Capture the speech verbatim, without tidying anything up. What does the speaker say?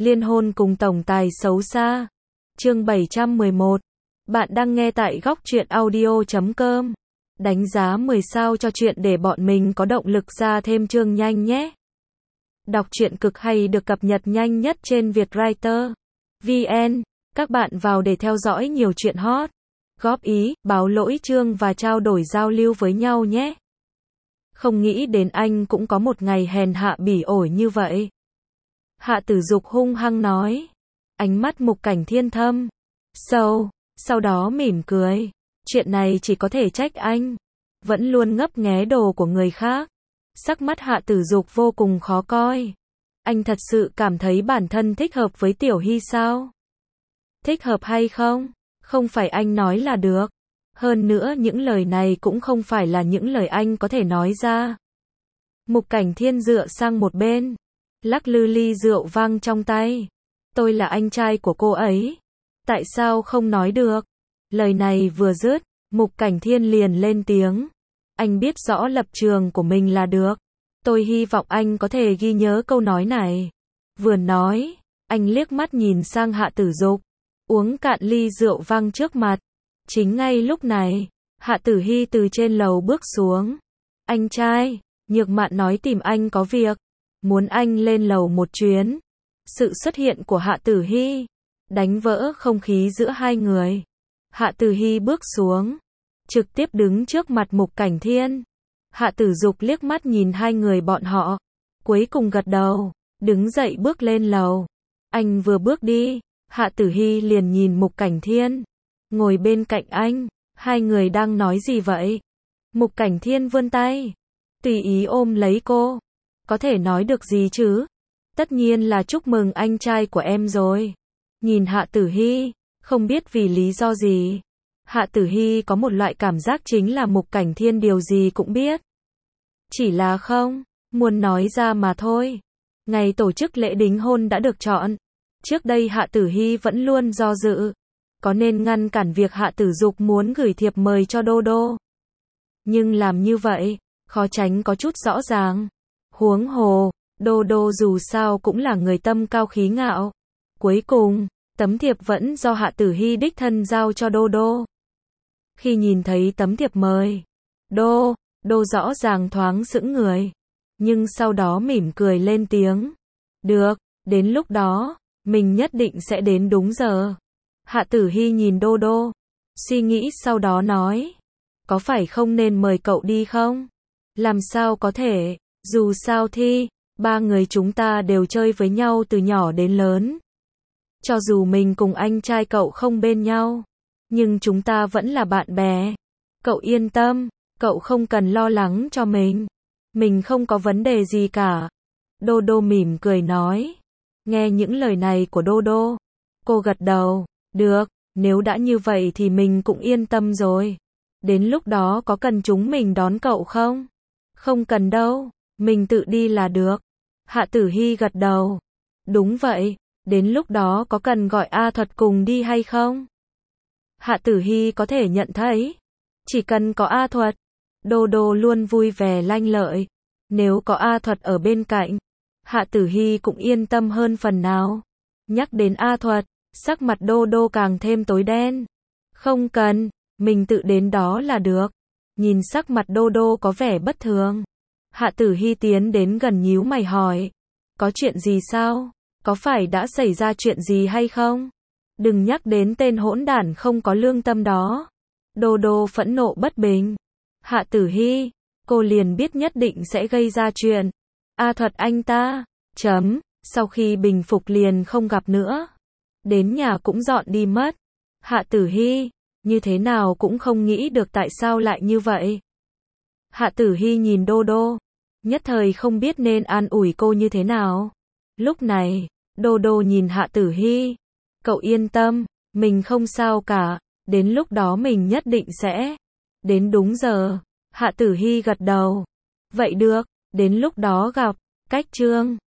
Liên hôn cùng tổng tài xấu xa. Chương bảy trăm mười một. Bạn đang nghe tại góc truyện audio chấm com. Đánh giá mười sao cho chuyện để bọn mình có động lực ra thêm chương nhanh nhé. Đọc truyện cực hay được cập nhật nhanh nhất trên Vietwriter chấm vn. Các bạn vào để theo dõi nhiều chuyện hot, góp ý, báo lỗi chương và trao đổi giao lưu với nhau nhé. Không nghĩ đến anh cũng có một ngày hèn hạ bỉ ổi như vậy. Hạ Tử Dục hung hăng nói. Ánh mắt Mục Cảnh Thiên thâm sâu, sau đó mỉm cười. Chuyện này chỉ có thể trách anh, vẫn luôn ngấp nghé đồ của người khác. Sắc mắt Hạ Tử Dục vô cùng khó coi. Anh thật sự cảm thấy bản thân thích hợp với Tiểu Hy sao? Thích hợp hay không? Không phải anh nói là được. Hơn nữa những lời này cũng không phải là những lời anh có thể nói ra. Mục Cảnh Thiên dựa sang một bên, lắc lư ly rượu vang trong tay. Tôi là anh trai của cô ấy. Tại sao không nói được? Lời này vừa dứt, Mục Cảnh Thiên liền lên tiếng. Anh biết rõ lập trường của mình là được. Tôi hy vọng anh có thể ghi nhớ câu nói này. Vừa nói, anh liếc mắt nhìn sang Hạ Tử Dục, uống cạn ly rượu vang trước mặt. Chính ngay lúc này, Hạ Tử Hy từ trên lầu bước xuống. Anh trai, Nhược Mạn nói tìm anh có việc, muốn anh lên lầu một chuyến. Sự xuất hiện của Hạ Tử Hy đánh vỡ không khí giữa hai người. Hạ Tử Hy bước xuống, trực tiếp đứng trước mặt Mục Cảnh Thiên. Hạ Tử Dục liếc mắt nhìn hai người bọn họ, cuối cùng gật đầu, đứng dậy bước lên lầu. Anh vừa bước đi, Hạ Tử Hy liền nhìn Mục Cảnh Thiên, ngồi bên cạnh anh. Hai người đang nói gì vậy? Mục Cảnh Thiên vươn tay, tùy ý ôm lấy cô. Có thể nói được gì chứ? Tất nhiên là chúc mừng anh trai của em rồi. Nhìn Hạ Tử Hy, không biết vì lý do gì, Hạ Tử Hy có một loại cảm giác chính là Mục Cảnh Thiên điều gì cũng biết. Chỉ là không muốn nói ra mà thôi. Ngày tổ chức lễ đính hôn đã được chọn. Trước đây Hạ Tử Hy vẫn luôn do dự, có nên ngăn cản việc Hạ Tử Dục muốn gửi thiệp mời cho Đô Đô. Nhưng làm như vậy, khó tránh có chút rõ ràng. Huống hồ, Đô Đô dù sao cũng là người tâm cao khí ngạo. Cuối cùng, tấm thiệp vẫn do Hạ Tử Hy đích thân giao cho Đô Đô. Khi nhìn thấy tấm thiệp mời, Đô, Đô rõ ràng thoáng sững người. Nhưng sau đó mỉm cười lên tiếng. Được, đến lúc đó, mình nhất định sẽ đến đúng giờ. Hạ Tử Hy nhìn Đô Đô, suy nghĩ sau đó nói. Có phải không nên mời cậu đi không? Làm sao có thể, dù sao thì, ba người chúng ta đều chơi với nhau từ nhỏ đến lớn. Cho dù mình cùng anh trai cậu không bên nhau, nhưng chúng ta vẫn là bạn bè. Cậu yên tâm, cậu không cần lo lắng cho mình. Mình không có vấn đề gì cả. Đô Đô mỉm cười nói. Nghe những lời này của Đô Đô, cô gật đầu. Được, nếu đã như vậy thì mình cũng yên tâm rồi. Đến lúc đó có cần chúng mình đón cậu không? Không cần đâu, mình tự đi là được. Hạ Tử Hy gật đầu. Đúng vậy, đến lúc đó có cần gọi A Thuật cùng đi hay không? Hạ Tử Hy có thể nhận thấy, chỉ cần có A Thuật, Đô Đô luôn vui vẻ lanh lợi. Nếu có A Thuật ở bên cạnh, Hạ Tử Hy cũng yên tâm hơn phần nào. Nhắc đến A Thuật, sắc mặt Đô Đô càng thêm tối đen. Không cần, mình tự đến đó là được. Nhìn sắc mặt Đô Đô có vẻ bất thường, Hạ Tử Hy tiến đến gần nhíu mày hỏi. Có chuyện gì sao? Có phải đã xảy ra chuyện gì hay không? Đừng nhắc đến tên hỗn đản không có lương tâm đó. Đô Đô phẫn nộ bất bình. Hạ Tử Hy, cô liền biết nhất định sẽ gây ra chuyện. A Thuật anh ta, chấm, sau khi bình phục liền không gặp nữa. Đến nhà cũng dọn đi mất. Hạ Tử Hy, như thế nào cũng không nghĩ được tại sao lại như vậy. Hạ Tử Hy nhìn Đô Đô, nhất thời không biết nên an ủi cô như thế nào. Lúc này, Đô Đô nhìn Hạ Tử Hy. Cậu yên tâm, mình không sao cả, đến lúc đó mình nhất định sẽ đến đúng giờ. Hạ Tử Hy gật đầu. Vậy được, đến lúc đó gặp. Cách chương